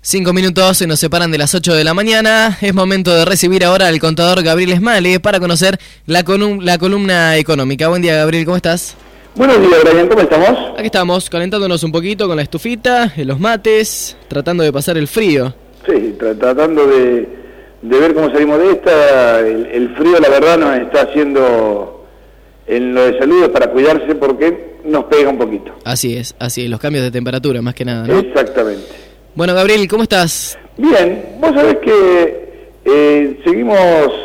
5 minutos nos separan de las 8 de la mañana. Es momento de recibir ahora al contador Gabriel Esmale para conocer la columna económica. Buen día, Gabriel, ¿cómo estás? Buenos días, Brian, ¿cómo estamos? Aquí estamos, calentándonos un poquito con la estufita, los mates, tratando de pasar el frío. Sí, tratando de ver cómo salimos de esta. El frío, la verdad, nos está haciendo en lo de salud para cuidarse porque nos pega un poquito. Así es, los cambios de temperatura más que nada, ¿no? Exactamente. Bueno, Gabriel, ¿cómo estás? Bien, vos sabés que seguimos,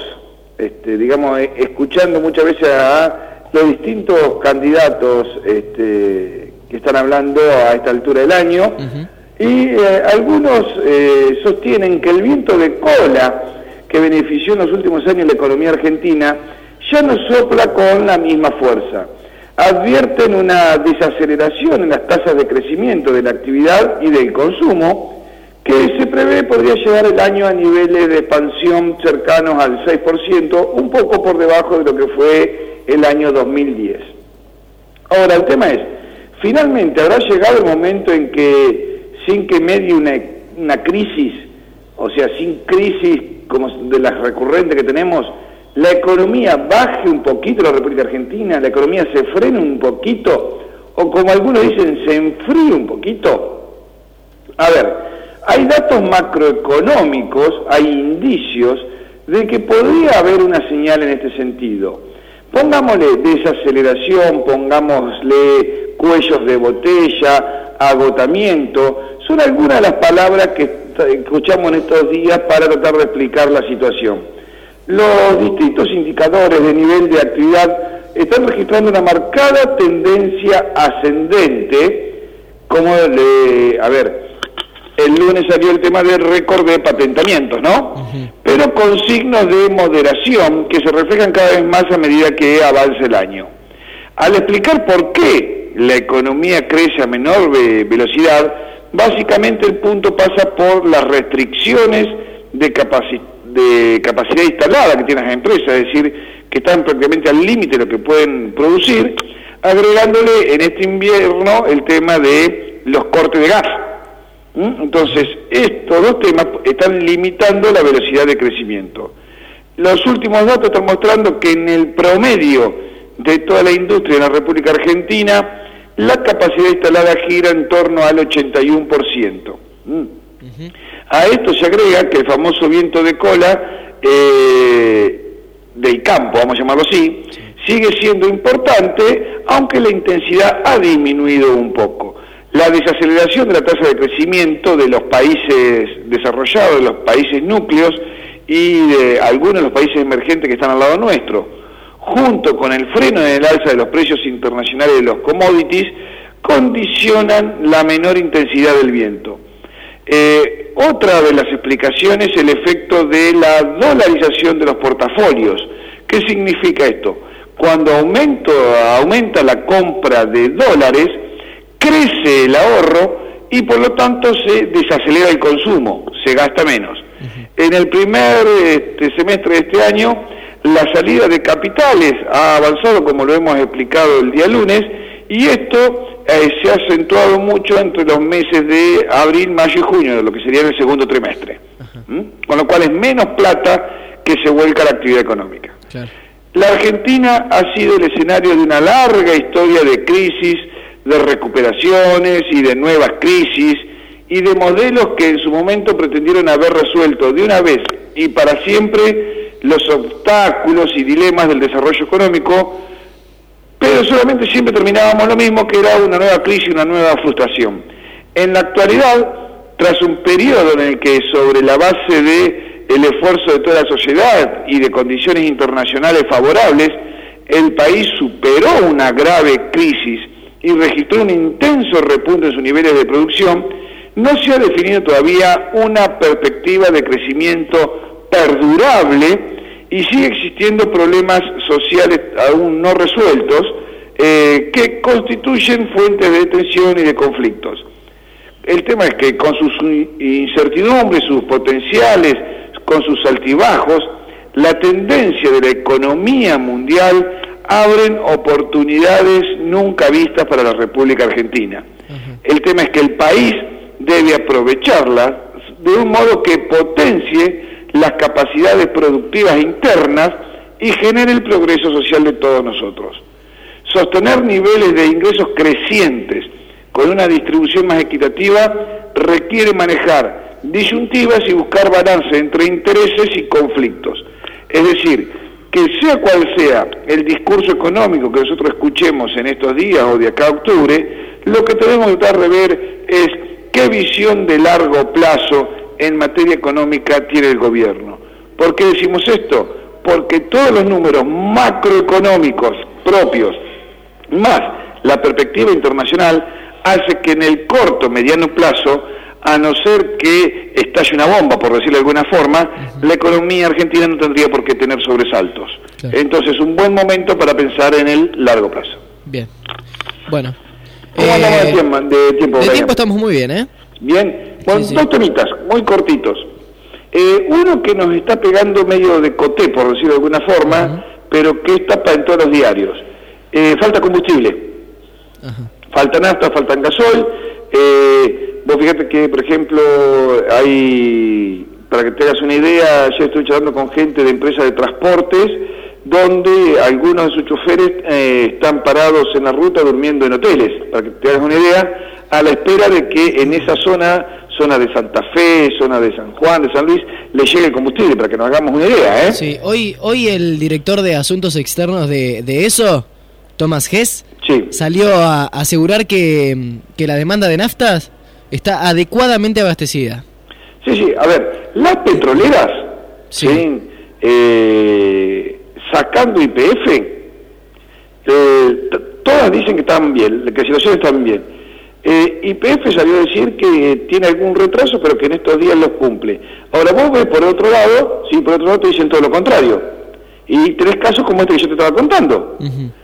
escuchando muchas veces a los distintos candidatos que están hablando a esta altura del año, y algunos sostienen que el viento de cola que benefició en los últimos años la economía argentina ya no sopla con la misma fuerza. Advierten una desaceleración en las tasas de crecimiento de la actividad y del consumo, que se prevé podría llegar el año a niveles de expansión cercanos al 6%, un poco por debajo de lo que fue el año 2010. Ahora, el tema es, finalmente habrá llegado el momento en que, sin que medie una crisis, o sea, sin crisis como de las recurrentes que tenemos, la economía baje un poquito, la República Argentina, la economía se frene un poquito, o como algunos dicen, se enfríe un poquito. A ver, hay datos macroeconómicos, hay indicios de que podría haber una señal en este sentido. Pongámosle desaceleración, pongámosle cuellos de botella, agotamiento, son algunas de las palabras que escuchamos en estos días para tratar de explicar la situación. Los distintos indicadores de nivel de actividad están registrando una marcada tendencia ascendente, el lunes salió el tema del récord de patentamientos, ¿no? Pero con signos de moderación que se reflejan cada vez más a medida que avance el año. Al explicar por qué la economía crece a menor velocidad, básicamente el punto pasa por las restricciones de capacidad instalada que tienen las empresas, es decir, que están prácticamente al límite de lo que pueden producir, agregándole en este invierno el tema de los cortes de gas. Entonces, estos dos temas están limitando la velocidad de crecimiento. Los últimos datos están mostrando que en el promedio de toda la industria en la República Argentina, la capacidad instalada gira en torno al 81%. A esto se agrega que el famoso viento de cola del campo, vamos a llamarlo así, sigue siendo importante, aunque la intensidad ha disminuido un poco. La desaceleración de la tasa de crecimiento de los países desarrollados, de los países núcleos y de algunos de los países emergentes que están al lado nuestro, junto con el freno en el alza de los precios internacionales de los commodities, condicionan la menor intensidad del viento. Otra de las explicaciones es el efecto de la dolarización de los portafolios. ¿Qué significa esto? Cuando aumenta la compra de dólares, crece el ahorro y por lo tanto se desacelera el consumo, se gasta menos. En el primer semestre de este año, la salida de capitales ha avanzado, como lo hemos explicado el día lunes, y esto se ha acentuado mucho entre los meses de abril, mayo y junio, de lo que sería en el segundo trimestre. Con lo cual es menos plata que se vuelca a la actividad económica. Claro. La Argentina ha sido el escenario de una larga historia de crisis, de recuperaciones y de nuevas crisis, y de modelos que en su momento pretendieron haber resuelto de una vez y para siempre los obstáculos y dilemas del desarrollo económico, pero solamente siempre terminábamos lo mismo, que era una nueva crisis, una nueva frustración. En la actualidad, tras un periodo en el que sobre la base de el esfuerzo de toda la sociedad y de condiciones internacionales favorables, el país superó una grave crisis y registró un intenso repunte en sus niveles de producción, no se ha definido todavía una perspectiva de crecimiento perdurable y sigue existiendo problemas sociales aún no resueltos que constituyen fuentes de tensión y de conflictos. El tema es que con sus incertidumbres, sus potenciales, con sus altibajos, la tendencia de la economía mundial abren oportunidades nunca vistas para la República Argentina. El tema es que el país debe aprovecharlas de un modo que potencie las capacidades productivas internas y genere el progreso social de todos nosotros. Sostener niveles de ingresos crecientes con una distribución más equitativa requiere manejar disyuntivas y buscar balance entre intereses y conflictos. Es decir, que sea cual sea el discurso económico que nosotros escuchemos en estos días o de acá a octubre, lo que tenemos que tratar de ver es qué visión de largo plazo en materia económica tiene el gobierno. ¿Por qué decimos esto? Porque todos los números macroeconómicos propios, más la perspectiva internacional, hace que en el corto, mediano plazo, a no ser que estalle una bomba, por decirlo de alguna forma, la economía argentina no tendría por qué tener sobresaltos. Claro. Entonces, un buen momento para pensar en el largo plazo. Bien. Bueno. ¿Cómo andamos de tiempo? De tiempo estamos muy bien, ¿eh? Bien. Con dos temitas, muy cortitos. Uno que nos está pegando medio de coté, por decirlo de alguna forma, pero que es tapa en todos los diarios. Falta combustible. Falta nafta, falta gasoil. Vos fíjate que, por ejemplo, hay, para que te hagas una idea, yo estoy charlando con gente de empresas de transportes, donde algunos de sus choferes están parados en la ruta durmiendo en hoteles, para que te hagas una idea, a la espera de que en esa zona de Santa Fe, zona de San Juan, de San Luis, le llegue el combustible, para que nos hagamos una idea, ¿eh? Sí, hoy el director de Asuntos Externos de ESO, Tomás Hess, sí, salió a asegurar que la demanda de naftas está adecuadamente abastecida. Sí, a ver, las petroleras, ¿sí? Sacando YPF, todas dicen que están bien, que la situación está bien. YPF salió a decir que tiene algún retraso, pero que en estos días los cumple. Ahora vos ves por otro lado, sí, por otro lado te dicen todo lo contrario. Y tenés casos como este que yo te estaba contando.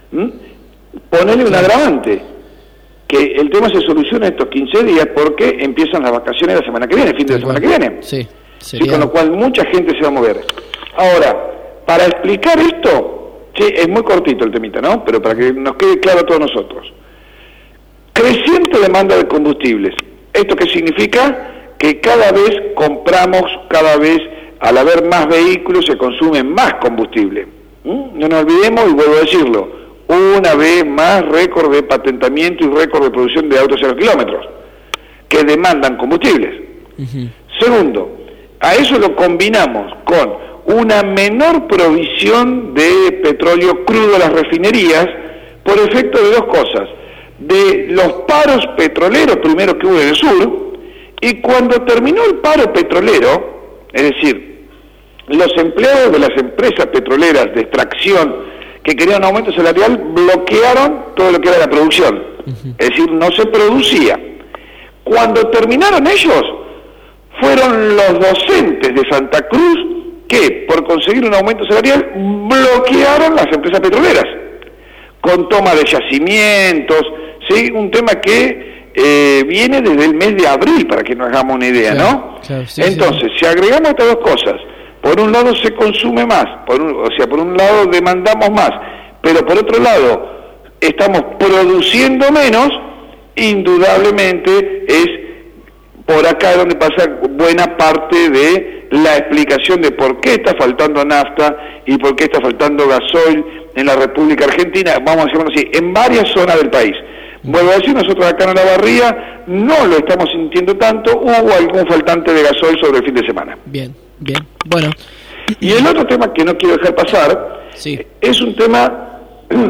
Ponele un agravante, que el tema se soluciona estos 15 días porque empiezan las vacaciones la semana que viene, el fin de la semana que viene. Sí, con lo cual mucha gente se va a mover. Ahora, para explicar esto, es muy cortito el temita, ¿no? Pero para que nos quede claro a todos nosotros. Creciente demanda de combustibles. ¿Esto qué significa? Que cada vez compramos, al haber más vehículos se consume más combustible. No nos olvidemos, y vuelvo a decirlo, una vez más récord de patentamiento y récord de producción de autos 0 kilómetros, que demandan combustibles. Segundo, a eso lo combinamos con una menor provisión de petróleo crudo a las refinerías por efecto de dos cosas: de los paros petroleros primero que hubo en el sur, y cuando terminó el paro petrolero, es decir, los empleados de las empresas petroleras de extracción que querían un aumento salarial bloquearon todo lo que era la producción, es decir, no se producía. Cuando terminaron ellos, fueron los docentes de Santa Cruz que, por conseguir un aumento salarial, bloquearon las empresas petroleras, con toma de yacimientos, ¿sí? Un tema que viene desde el mes de abril, para que nos hagamos una idea, ¿no? Claro, sí, entonces, si agregamos estas dos cosas, por un lado se consume más, por un lado demandamos más, pero por otro lado estamos produciendo menos, indudablemente es por acá donde pasa buena parte de la explicación de por qué está faltando nafta y por qué está faltando gasoil en la República Argentina, vamos a decirlo así, en varias zonas del país. Vuelvo a decir, nosotros acá en Olavarría no lo estamos sintiendo tanto, hubo algún faltante de gasoil sobre el fin de semana. Bien, bueno. Y el otro tema que no quiero dejar pasar, es un tema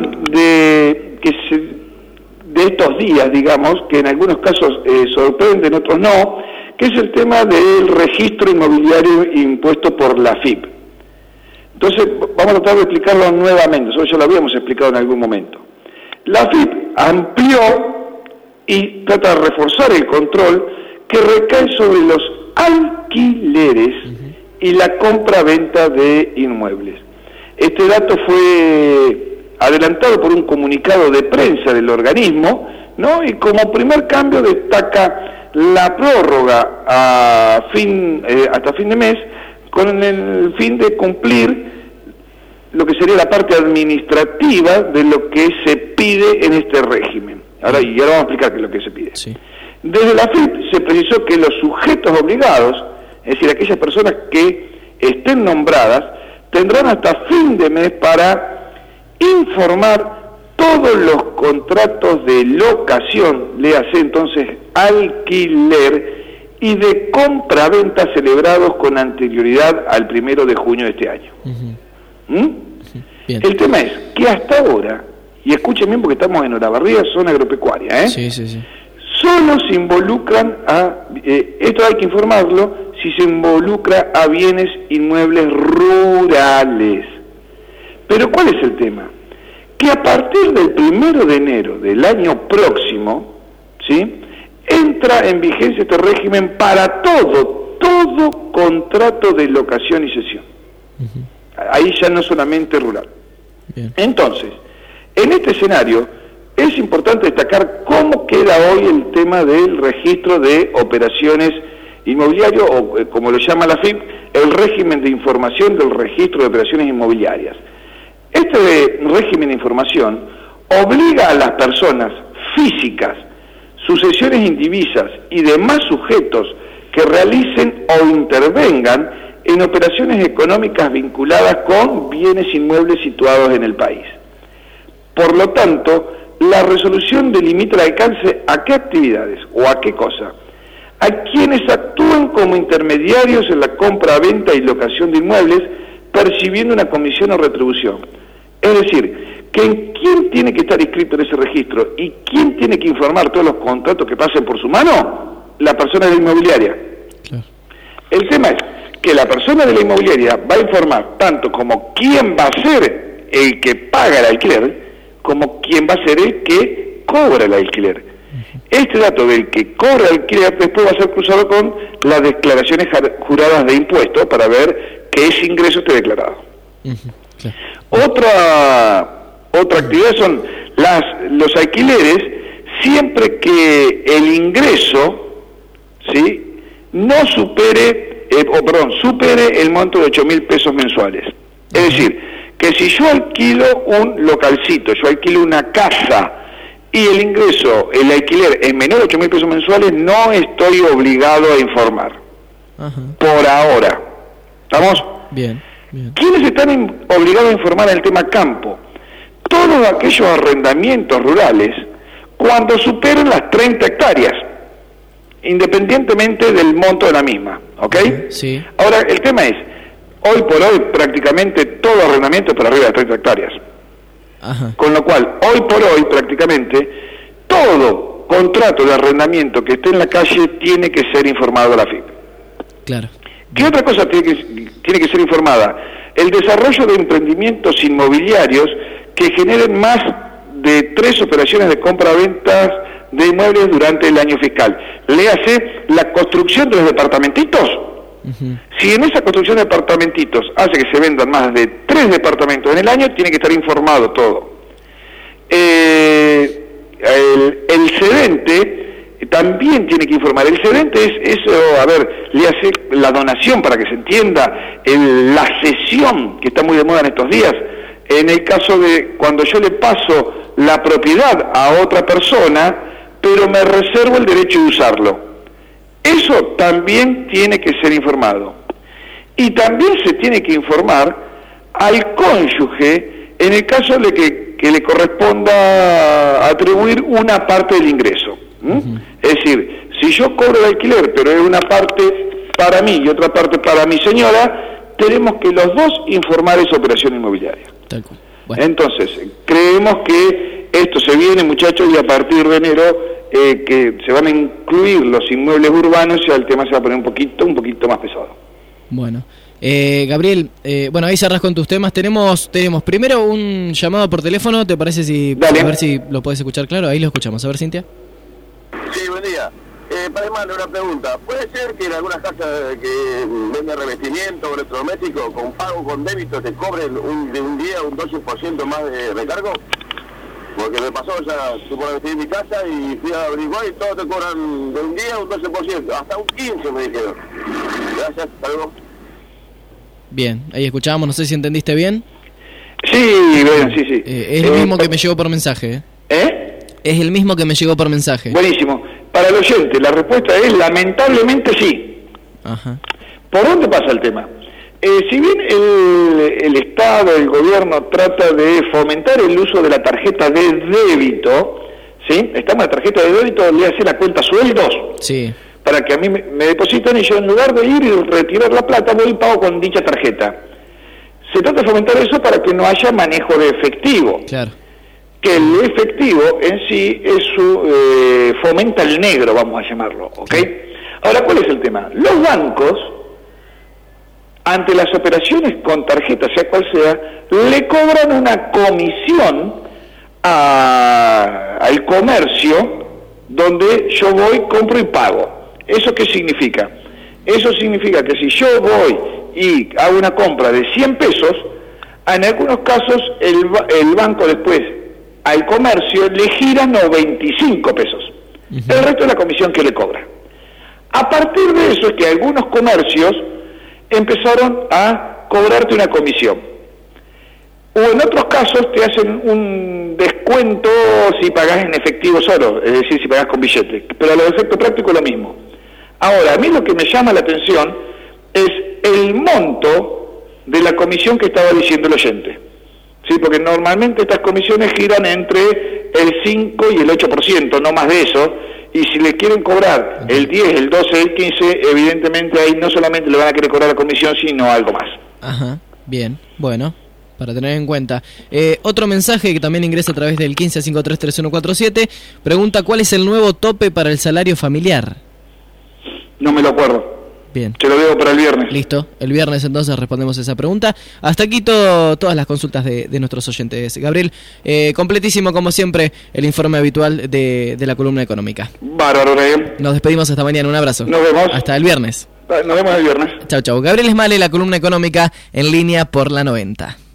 de estos días, digamos, que en algunos casos sorprende, en otros no, que es el tema del registro inmobiliario impuesto por la AFIP. Entonces, vamos a tratar de explicarlo nuevamente, eso ya lo habíamos explicado en algún momento. La AFIP amplió y trata de reforzar el control que recae sobre los alquileres y la compra-venta de inmuebles. Este dato fue adelantado por un comunicado de prensa del organismo, ¿no? Y como primer cambio destaca la prórroga hasta fin de mes, con el fin de cumplir lo que sería la parte administrativa de lo que se pide en este régimen. Ahora vamos a explicar qué es lo que se pide. Sí. Desde la AFIP se precisó que los sujetos obligados es decir, aquellas personas que estén nombradas, tendrán hasta fin de mes para informar todos los contratos de locación, léase entonces alquiler, y de compra-venta celebrados con anterioridad al 1 de junio de este año. Bien. El tema es que hasta ahora, y escuchen bien porque estamos en Olavarría, zona agropecuaria, Sí. solo se involucran esto hay que informarlo, si se involucra a bienes inmuebles rurales. Pero ¿cuál es el tema? Que a partir del 1 de enero del año próximo, ¿sí?, entra en vigencia este régimen para todo contrato de locación y cesión. Ahí ya no solamente rural. Bien. Entonces, en este escenario es importante destacar cómo queda hoy el tema del registro de operaciones inmobiliarias, o como lo llama la FIP, el régimen de información del registro de operaciones inmobiliarias. Este régimen de información obliga a las personas físicas, sucesiones indivisas y demás sujetos que realicen o intervengan en operaciones económicas vinculadas con bienes inmuebles situados en el país. Por lo tanto, la resolución delimita el alcance a qué actividades o a qué cosa. A quienes actúan como intermediarios en la compra, venta y locación de inmuebles, percibiendo una comisión o retribución. Es decir, que quién tiene que estar inscrito en ese registro y quién tiene que informar todos los contratos que pasen por su mano, la persona de la inmobiliaria. Claro. El tema es que la persona de la inmobiliaria va a informar tanto como quién va a ser el que paga el alquiler, como quién va a ser el que cobra el alquiler. Este dato del que cobra el alquiler después va a ser cruzado con las declaraciones juradas de impuestos para ver que ese ingreso esté declarado. Claro. Otra actividad son los alquileres, siempre que el ingreso, ¿sí?, no supere el monto de 8.000 pesos mensuales. Es decir, que si yo alquilo un localcito, yo alquilo una casa y el ingreso, el alquiler es menor de 8.000 pesos mensuales, no estoy obligado a informar. Por ahora. ¿Estamos? Bien. ¿Quiénes están obligados a informar en el tema campo? Todos aquellos arrendamientos rurales cuando superen las 30 hectáreas, independientemente del monto de la misma, ¿ok? Sí. Ahora, el tema es, hoy por hoy prácticamente todo arrendamiento es por arriba de 30 hectáreas. Con lo cual, hoy por hoy prácticamente todo contrato de arrendamiento que esté en la calle tiene que ser informado a la FIP. Claro. ¿Qué otra cosa tiene que ser informada? El desarrollo de emprendimientos inmobiliarios que generen más de 3 operaciones de compra-ventas de inmuebles durante el año fiscal. Léase la construcción de los departamentitos. Si en esa construcción de departamentitos hace que se vendan más de 3 departamentos en el año, tiene que estar informado todo. El cedente también tiene que informar. El cedente es eso, le hace la donación, para que se entienda, la cesión, que está muy de moda en estos días. En el caso de cuando yo le paso la propiedad a otra persona, pero me reservo el derecho de usarlo. Eso también tiene que ser informado. Y también se tiene que informar al cónyuge en el caso de que le corresponda atribuir una parte del ingreso. Es decir, si yo cobro el alquiler, pero es una parte para mí y otra parte para mi señora, tenemos que los dos informar esa operación inmobiliaria. Tal cual. Bueno. Entonces, creemos que esto se viene, muchachos, y a partir de enero que se van a incluir los inmuebles urbanos, ya el tema se va a poner un poquito más pesado. Bueno. Gabriel, bueno, ahí cerrás con tus temas. Tenemos primero un llamado por teléfono, ¿te parece? A ver si lo podés escuchar claro. Ahí lo escuchamos. A ver, Cintia. Sí, buen día. Para Emmanuel, una pregunta. ¿Puede ser que en algunas casas que venden revestimiento o electrodoméstico con pago con débito te cobren de un día un 12% más de recargo? Porque me pasó, ya supo revestir mi casa y fui a averiguar y todos te cobran de un día un 12%, hasta un 15% me dijeron. Gracias, hasta luego. Bien, ahí escuchábamos, no sé si entendiste bien. Sí, bien, sí. Es el mismo que me llegó por mensaje. Es el mismo que me llegó por mensaje. Buenísimo. Para el oyente, la respuesta es lamentablemente sí. ¿Por dónde pasa el tema? Si bien el Estado, el gobierno trata de fomentar el uso de la tarjeta de débito, ¿sí? Estamos en la tarjeta de débito, le hace la cuenta sueldos, sí, para que a mí me depositan y yo en lugar de ir y retirar la plata voy y pago con dicha tarjeta. Se trata de fomentar eso para que no haya manejo de efectivo. Claro. Que el efectivo en sí fomenta el negro, vamos a llamarlo, ¿ok? Sí. Ahora, ¿cuál es el tema? Los bancos, ante las operaciones con tarjeta, sea cual sea, le cobran una comisión al comercio donde yo voy, compro y pago. ¿Eso qué significa? Eso significa que si yo voy y hago una compra de 100 pesos, en algunos casos el banco después al comercio le gira 95 pesos. El resto es la comisión que le cobra. A partir de eso es que algunos comercios empezaron a cobrarte una comisión. O en otros casos te hacen un descuento si pagás en efectivo solo, es decir, si pagás con billete. Pero a los efectos prácticos lo mismo. Ahora, a mí lo que me llama la atención es el monto de la comisión que estaba diciendo el oyente. Sí, porque normalmente estas comisiones giran entre el 5 y el 8%, no más de eso, y si le quieren cobrar el 10, el 12, el 15, evidentemente ahí no solamente le van a querer cobrar la comisión, sino algo más. Ajá, bien, bueno, para tener en cuenta. Otro mensaje que también ingresa a través del 15533147, pregunta ¿cuál es el nuevo tope para el salario familiar? No me lo acuerdo. Bien. Te lo debo para el viernes. Listo, el viernes entonces respondemos esa pregunta. Hasta aquí todas las consultas de nuestros oyentes. Gabriel, completísimo como siempre el informe habitual de la columna económica. Bárbaro, Gabriel. Nos despedimos hasta mañana, un abrazo. Nos vemos. Hasta el viernes. Nos vemos el viernes. Chau, chau. Gabriel Esmale, la columna económica en línea por la 90.